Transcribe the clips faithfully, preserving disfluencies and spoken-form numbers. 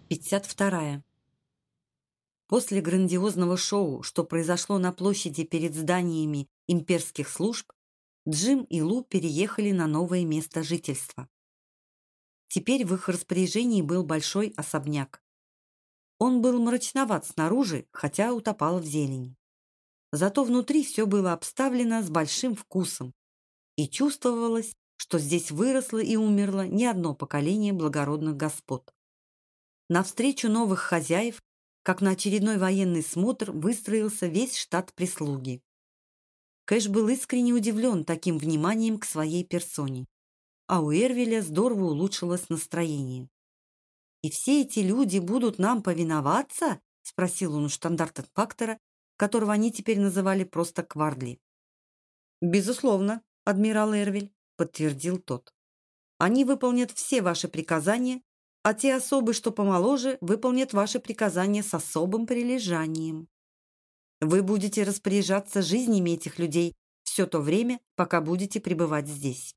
пятьдесят вторая. После грандиозного шоу, что произошло на площади перед зданиями имперских служб, Джим и Лу переехали на новое место жительства. Теперь в их распоряжении был большой особняк. Он был мрачноват снаружи, хотя утопал в зелени. Зато внутри все было обставлено с большим вкусом, и чувствовалось, что здесь выросло и умерло не одно поколение благородных господ. Навстречу новых хозяев, как на очередной военный смотр, выстроился весь штат прислуги. Кэш был искренне удивлен таким вниманием к своей персоне, а у Эрвеля здорово улучшилось настроение. «И все эти люди будут нам повиноваться?» — спросил он у штандартенфактора, которого они теперь называли просто Квардли. «Безусловно, адмирал Эрвель», — подтвердил тот. «Они выполнят все ваши приказания, а те особы, что помоложе, выполнят ваши приказания с особым прилежанием. Вы будете распоряжаться жизнями этих людей все то время, пока будете пребывать здесь».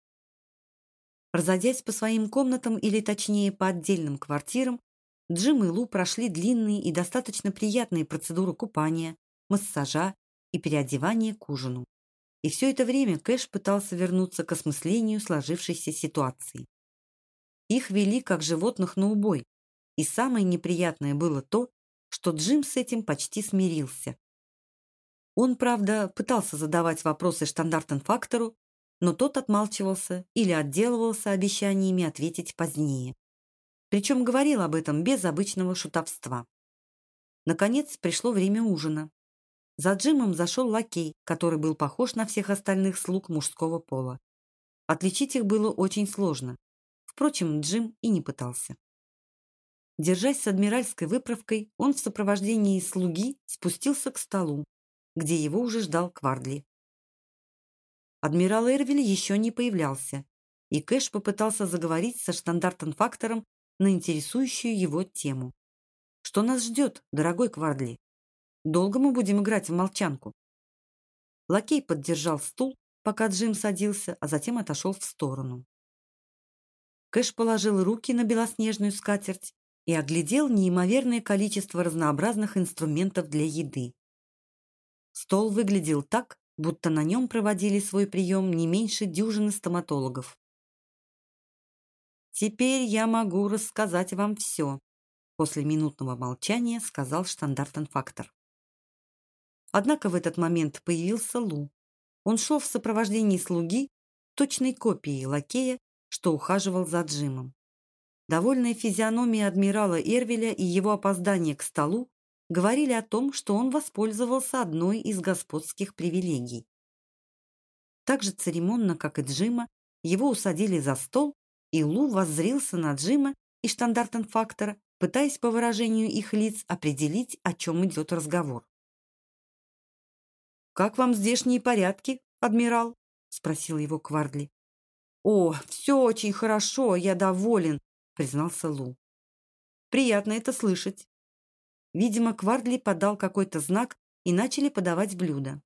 Разойдясь по своим комнатам, или точнее по отдельным квартирам, Джим и Лу прошли длинные и достаточно приятные процедуры купания, массажа и переодевания к ужину. И все это время Кэш пытался вернуться к осмыслению сложившейся ситуации. Их вели как животных на убой, и самое неприятное было то, что Джим с этим почти смирился. Он, правда, пытался задавать вопросы штандартенфактору, но тот отмалчивался или отделывался обещаниями ответить позднее. Причем говорил об этом без обычного шутовства. Наконец пришло время ужина. За Джимом зашел лакей, который был похож на всех остальных слуг мужского пола. Отличить их было очень сложно. Впрочем, Джим и не пытался. Держась с адмиральской выправкой, он в сопровождении слуги спустился к столу, где его уже ждал Квардли. Адмирал Эрвель еще не появлялся, и Кэш попытался заговорить со штандартенфактором на интересующую его тему. «Что нас ждет, дорогой Квардли? Долго мы будем играть в молчанку?» Лакей поддержал стул, пока Джим садился, а затем отошел в сторону. Кэш положил руки на белоснежную скатерть и оглядел неимоверное количество разнообразных инструментов для еды. Стол выглядел так, будто на нем проводили свой прием не меньше дюжины стоматологов. «Теперь я могу рассказать вам все», — после минутного молчания сказал штандартенфактор. Однако в этот момент появился Лу. Он шел в сопровождении слуги, точной копией лакея, что ухаживал за Джимом. Довольная физиономия адмирала Эрвеля и его опоздание к столу говорили о том, что он воспользовался одной из господских привилегий. Так же церемонно, как и Джима, его усадили за стол, и Лу воззрился на Джима и штандартенфактора, пытаясь по выражению их лиц определить, о чем идет разговор. «Как вам здешние порядки, адмирал?» — спросил его Квардли. «О, все очень хорошо, я доволен», — признался Лу. «Приятно это слышать». Видимо, Квардли подал какой-то знак, и начали подавать блюда.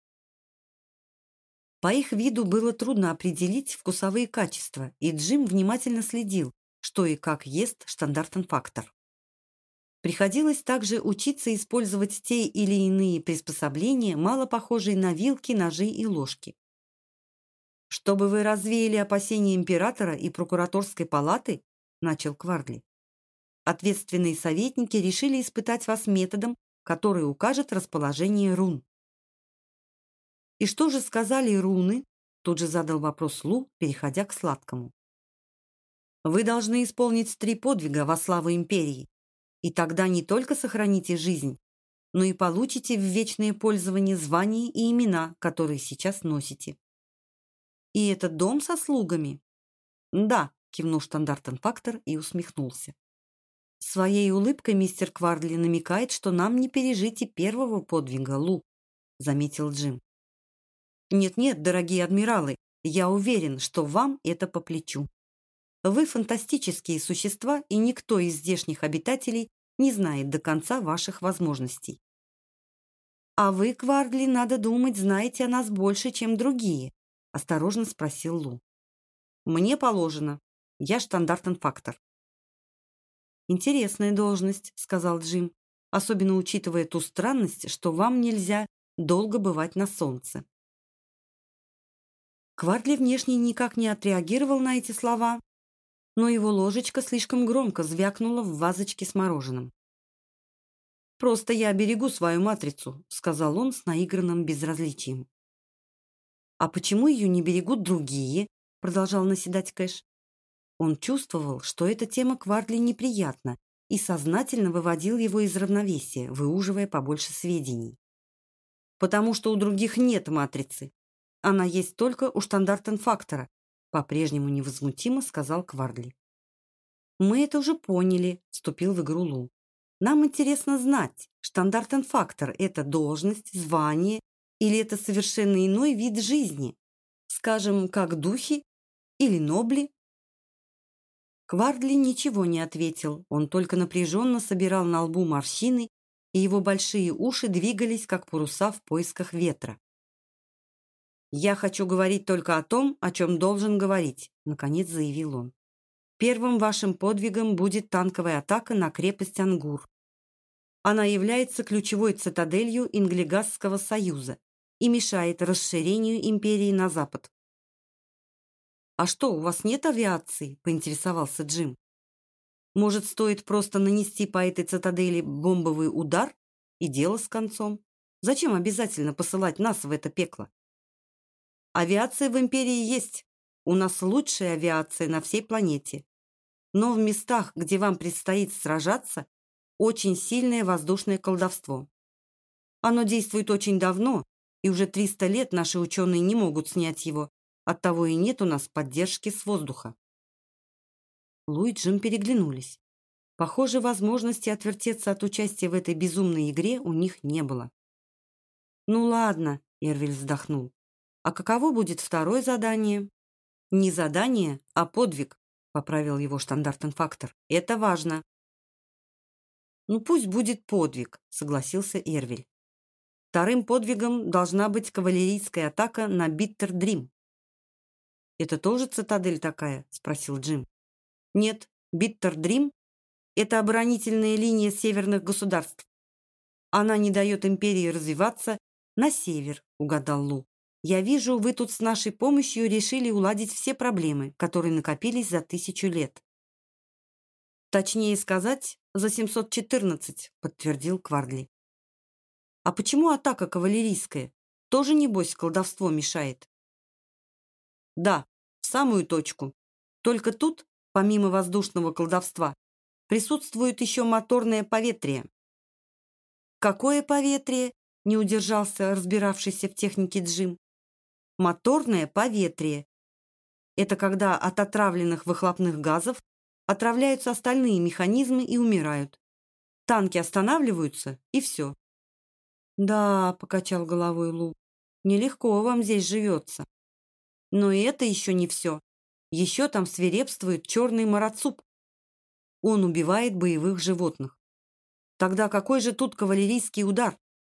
По их виду было трудно определить вкусовые качества, и Джим внимательно следил, что и как ест штандартенфактор. Приходилось также учиться использовать те или иные приспособления, мало похожие на вилки, ножи и ложки. «Чтобы вы развеяли опасения императора и прокураторской палаты», — начал Квардли, «ответственные советники решили испытать вас методом, который укажет расположение рун». «И что же сказали руны?» — тут же задал вопрос Лу, переходя к сладкому. «Вы должны исполнить три подвига во славу империи, и тогда не только сохраните жизнь, но и получите в вечное пользование звания и имена, которые сейчас носите». «И это дом со слугами?» «Да», — кивнул штандартенфактор и усмехнулся. «Своей улыбкой мистер Квардли намекает, что нам не пережить и первого подвига, Лу», — заметил Джим. «Нет-нет, дорогие адмиралы, я уверен, что вам это по плечу. Вы фантастические существа, и никто из здешних обитателей не знает до конца ваших возможностей. А вы, Квардли, надо думать, знаете о нас больше, чем другие», — осторожно спросил Лу. «Мне положено. Я штандартенфактор». «Интересная должность», — сказал Джим, «особенно учитывая ту странность, что вам нельзя долго бывать на солнце». Квартли внешне никак не отреагировал на эти слова, но его ложечка слишком громко звякнула в вазочке с мороженым. «Просто я берегу свою матрицу», — сказал он с наигранным безразличием. «А почему ее не берегут другие?» — продолжал наседать Кэш. Он чувствовал, что эта тема Квартли неприятна, и сознательно выводил его из равновесия, выуживая побольше сведений. «Потому что у других нет матрицы. Она есть только у штандартенфактора», — по-прежнему невозмутимо сказал Квардли. «Мы это уже поняли», — вступил в игру Лу. «Нам интересно знать, штандартенфактор — это должность, звание или это совершенно иной вид жизни, скажем, как духи или нобли?» Квардли ничего не ответил, он только напряженно собирал на лбу морщины, и его большие уши двигались, как паруса в поисках ветра. «Я хочу говорить только о том, о чем должен говорить», — наконец заявил он. «Первым вашим подвигом будет танковая атака на крепость Ангур. Она является ключевой цитаделью Инглигасского союза и мешает расширению империи на запад». «А что, у вас нет авиации?» — поинтересовался Джим. «Может, стоит просто нанести по этой цитадели бомбовый удар, и дело с концом? Зачем обязательно посылать нас в это пекло? Авиация в империи есть. У нас лучшая авиация на всей планете. Но в местах, где вам предстоит сражаться, очень сильное воздушное колдовство. Оно действует очень давно, и уже триста лет наши ученые не могут снять его. Оттого и нет у нас поддержки с воздуха». Лу и Джим переглянулись. Похоже, возможности отвертеться от участия в этой безумной игре у них не было. «Ну ладно», — Эрвиль вздохнул. «А каково будет второе задание?» «Не задание, а подвиг», — поправил его штандартенфактор. «Это важно». «Ну пусть будет подвиг», — согласился Эрвиль. «Вторым подвигом должна быть кавалерийская атака на Биттердрим». «Это тоже цитадель такая?» — спросил Джим. «Нет, Биттердрим — это оборонительная линия северных государств. Она не дает империи развиваться на север», — угадал Лу. «Я вижу, вы тут с нашей помощью решили уладить все проблемы, которые накопились за тысячу лет». «Точнее сказать, за семьсот четырнадцать», — подтвердил Квардли. «А почему атака кавалерийская? Тоже, небось, колдовство мешает?» «Да, в самую точку. Только тут, помимо воздушного колдовства, присутствует еще моторное поветрие». «Какое поветрие?» — не удержался разбиравшийся в технике Джим. «Моторное поветрие. Это когда от отравленных выхлопных газов отравляются остальные механизмы и умирают. Танки останавливаются, и все». «Да», — покачал головой Лу, — «нелегко вам здесь живется». «Но и это еще не все. Еще там свирепствует черный марацуп. Он убивает боевых животных. Тогда какой же тут кавалерийский удар?»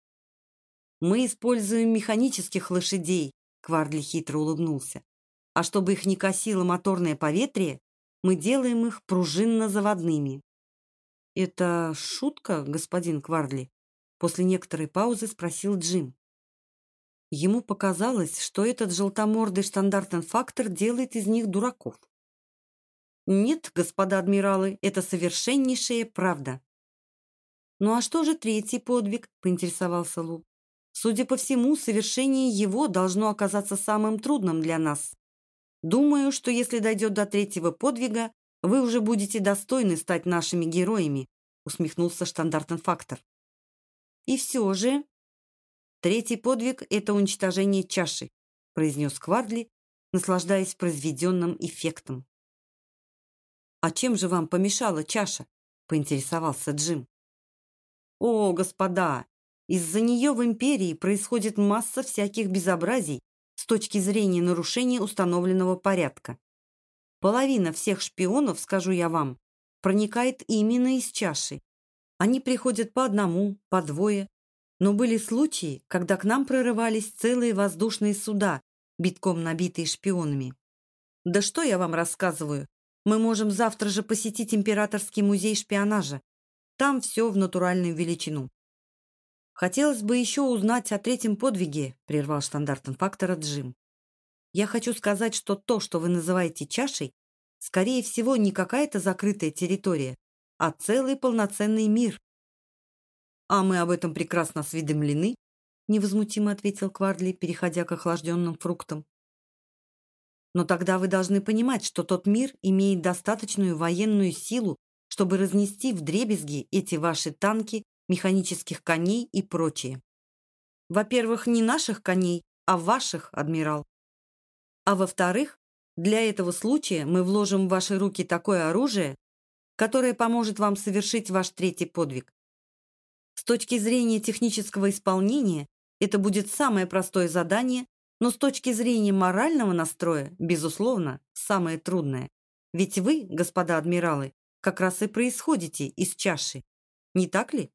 «Мы используем механических лошадей», — Квардли хитро улыбнулся. «А чтобы их не косило моторное поветрие, мы делаем их пружинно-заводными». «Это шутка, господин Квардли?» — после некоторой паузы спросил Джим. Ему показалось, что этот желтомордый штандартенфактор делает из них дураков. «Нет, господа адмиралы, это совершеннейшая правда». «Ну а что же третий подвиг?» — поинтересовался Лу. «Судя по всему, совершение его должно оказаться самым трудным для нас. Думаю, что если дойдет до третьего подвига, вы уже будете достойны стать нашими героями», — усмехнулся штандартенфактор. «И все же...» «Третий подвиг — это уничтожение чаши», — произнес Квардли, наслаждаясь произведенным эффектом. «А чем же вам помешала чаша?» — поинтересовался Джим. «О, господа, из-за нее в империи происходит масса всяких безобразий с точки зрения нарушения установленного порядка. Половина всех шпионов, скажу я вам, проникает именно из чаши. Они приходят по одному, по двое, но были случаи, когда к нам прорывались целые воздушные суда, битком набитые шпионами. Да что я вам рассказываю? Мы можем завтра же посетить Императорский музей шпионажа. Там все в натуральную величину. Хотелось бы еще узнать о третьем подвиге, прервал штандартенфактора Джим. Я хочу сказать, что то, что вы называете чашей, скорее всего, не какая-то закрытая территория, а целый полноценный мир. А мы об этом прекрасно осведомлены, невозмутимо ответил Квардли, переходя к охлажденным фруктам. Но тогда вы должны понимать, что тот мир имеет достаточную военную силу, чтобы разнести вдребезги эти ваши танки, механических коней и прочее. Во-первых, не наших коней, а ваших, адмирал. А во-вторых, для этого случая мы вложим в ваши руки такое оружие, которое поможет вам совершить ваш третий подвиг. С точки зрения технического исполнения это будет самое простое задание, но с точки зрения морального настроя, безусловно, самое трудное. Ведь вы, господа адмиралы, как раз и происходите из чаши. Не так ли?